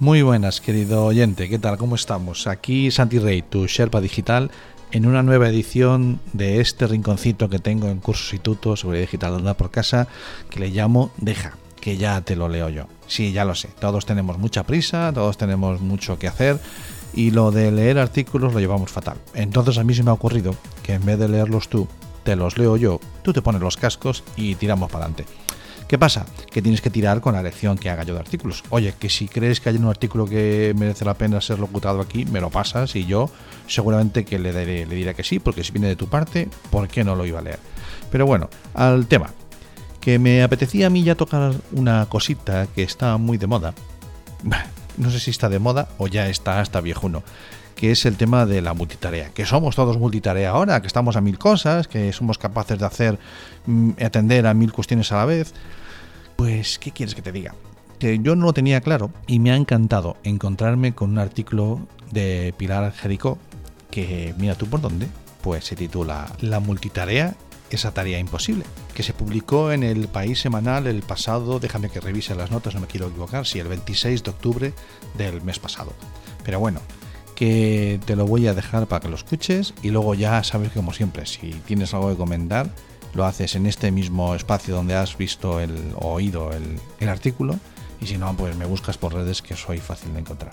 Muy buenas, querido oyente, ¿qué tal? ¿Cómo estamos? Aquí Santi Rey, tu Sherpa digital, en una nueva edición de este rinconcito que tengo en Cursos y Tutos sobre digital andar por casa, que le llamo Deja, que ya te lo leo yo. Sí, ya lo sé, todos tenemos mucha prisa, todos tenemos mucho que hacer y lo de leer artículos lo llevamos fatal. Entonces a mí se me ha ocurrido que en vez de leerlos tú, te los leo yo, tú te pones los cascos y tiramos para adelante. ¿Qué pasa? Que tienes que tirar con la lección que haga yo de artículos. Oye, que si crees que hay un artículo que merece la pena ser locutado aquí, me lo pasas y yo seguramente que le diré que sí, porque si viene de tu parte, ¿por qué no lo iba a leer? Pero bueno, al tema. Que me apetecía a mí ya tocar una cosita que está muy de moda. No sé si está de moda o ya está hasta viejuno, que es el tema de la multitarea. Que somos todos multitarea ahora, que estamos a 1000 cosas, que somos capaces de atender a 1000 cuestiones a la vez. Pues, ¿qué quieres que te diga? Que yo no lo tenía claro y me ha encantado encontrarme con un artículo de Pilar Jericó que, mira tú por dónde, pues se titula La multitarea, esa tarea imposible, que se publicó en El País Semanal el pasado, déjame que revise las notas, no me quiero equivocar, sí, el 26 de octubre del mes pasado. Pero bueno, que te lo voy a dejar para que lo escuches y luego ya sabes que, como siempre, si tienes algo que comentar, lo haces en este mismo espacio donde has visto o oído el artículo, y si no, pues me buscas por redes, que soy fácil de encontrar.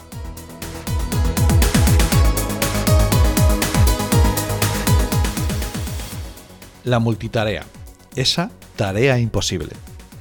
La multitarea, esa tarea imposible.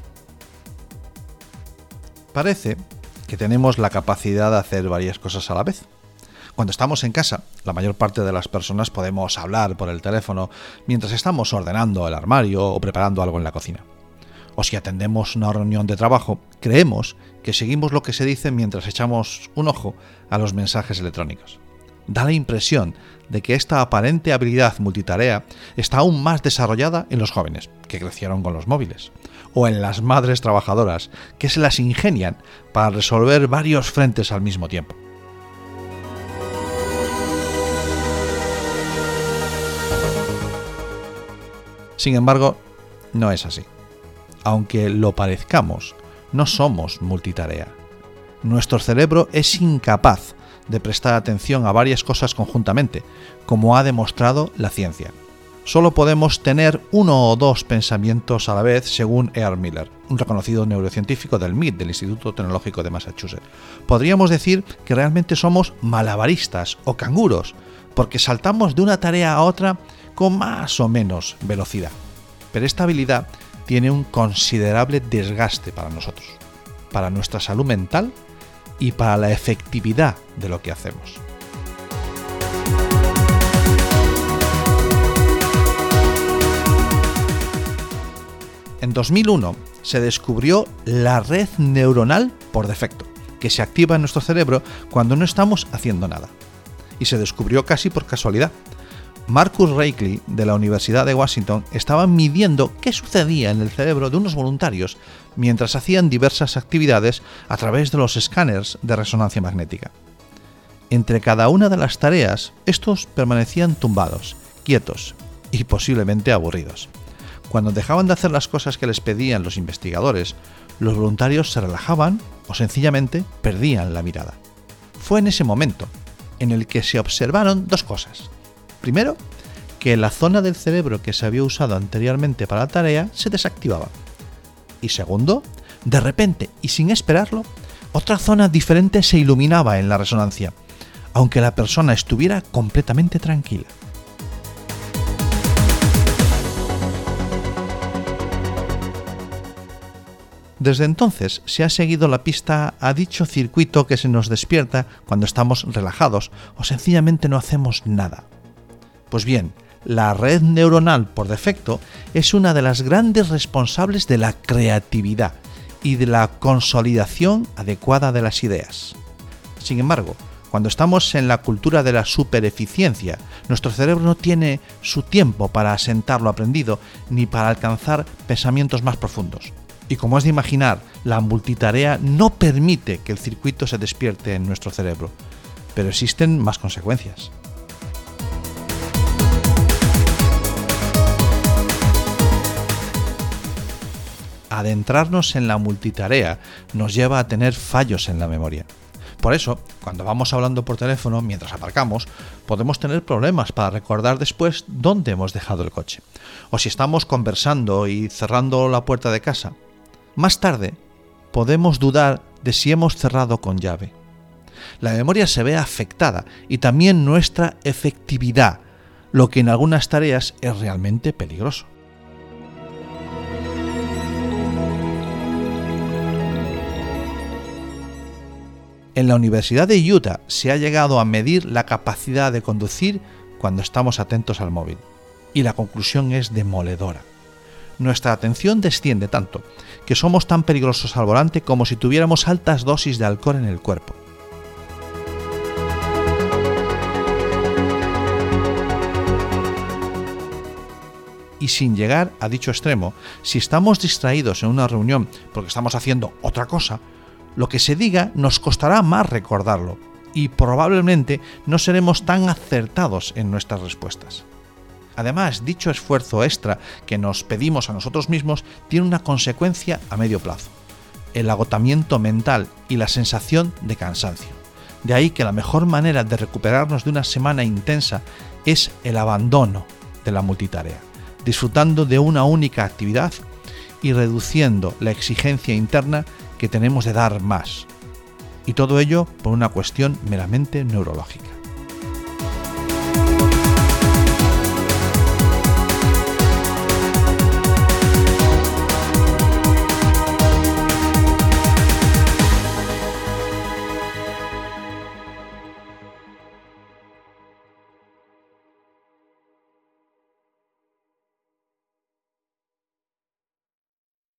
Parece que tenemos la capacidad de hacer varias cosas a la vez. Cuando estamos en casa, la mayor parte de las personas podemos hablar por el teléfono mientras estamos ordenando el armario o preparando algo en la cocina. O si atendemos una reunión de trabajo, creemos que seguimos lo que se dice mientras echamos un ojo a los mensajes electrónicos. Da la impresión de que esta aparente habilidad multitarea está aún más desarrollada en los jóvenes, que crecieron con los móviles, o en las madres trabajadoras, que se las ingenian para resolver varios frentes al mismo tiempo. Sin embargo, no es así. Aunque lo parezcamos, no somos multitarea. Nuestro cerebro es incapaz de prestar atención a varias cosas conjuntamente, como ha demostrado la ciencia. Solo podemos tener uno o dos pensamientos a la vez, según Earl Miller, un reconocido neurocientífico del MIT, del Instituto Tecnológico de Massachusetts. Podríamos decir que realmente somos malabaristas o canguros, porque saltamos de una tarea a otra con más o menos velocidad. Pero esta habilidad tiene un considerable desgaste para nosotros, para nuestra salud mental y para la efectividad de lo que hacemos. En 2001 se descubrió la red neuronal por defecto, que se activa en nuestro cerebro cuando no estamos haciendo nada. Y se descubrió casi por casualidad. Marcus Raichle, de la Universidad de Washington, estaba midiendo qué sucedía en el cerebro de unos voluntarios mientras hacían diversas actividades a través de los escáneres de resonancia magnética. Entre cada una de las tareas, estos permanecían tumbados, quietos y posiblemente aburridos. Cuando dejaban de hacer las cosas que les pedían los investigadores, los voluntarios se relajaban o sencillamente perdían la mirada. Fue en ese momento en el que se observaron dos cosas. Primero, que la zona del cerebro que se había usado anteriormente para la tarea se desactivaba. Y segundo, de repente y sin esperarlo, otra zona diferente se iluminaba en la resonancia, aunque la persona estuviera completamente tranquila. Desde entonces se ha seguido la pista a dicho circuito que se nos despierta cuando estamos relajados o sencillamente no hacemos nada. Pues bien, la red neuronal por defecto es una de las grandes responsables de la creatividad y de la consolidación adecuada de las ideas. Sin embargo, cuando estamos en la cultura de la supereficiencia, nuestro cerebro no tiene su tiempo para asentar lo aprendido ni para alcanzar pensamientos más profundos. Y como es de imaginar, la multitarea no permite que el circuito se despierte en nuestro cerebro, pero existen más consecuencias. Adentrarnos en la multitarea nos lleva a tener fallos en la memoria. Por eso, cuando vamos hablando por teléfono mientras aparcamos, podemos tener problemas para recordar después dónde hemos dejado el coche. O si estamos conversando y cerrando la puerta de casa. Más tarde, podemos dudar de si hemos cerrado con llave. La memoria se ve afectada y también nuestra efectividad, lo que en algunas tareas es realmente peligroso. En la Universidad de Utah se ha llegado a medir la capacidad de conducir cuando estamos atentos al móvil, y la conclusión es demoledora. Nuestra atención desciende tanto que somos tan peligrosos al volante como si tuviéramos altas dosis de alcohol en el cuerpo. Y sin llegar a dicho extremo, si estamos distraídos en una reunión porque estamos haciendo otra cosa, lo que se diga nos costará más recordarlo y probablemente no seremos tan acertados en nuestras respuestas. Además, dicho esfuerzo extra que nos pedimos a nosotros mismos tiene una consecuencia a medio plazo: el agotamiento mental y la sensación de cansancio. De ahí que la mejor manera de recuperarnos de una semana intensa es el abandono de la multitarea, disfrutando de una única actividad y reduciendo la exigencia interna que tenemos de dar más. Y todo ello por una cuestión meramente neurológica.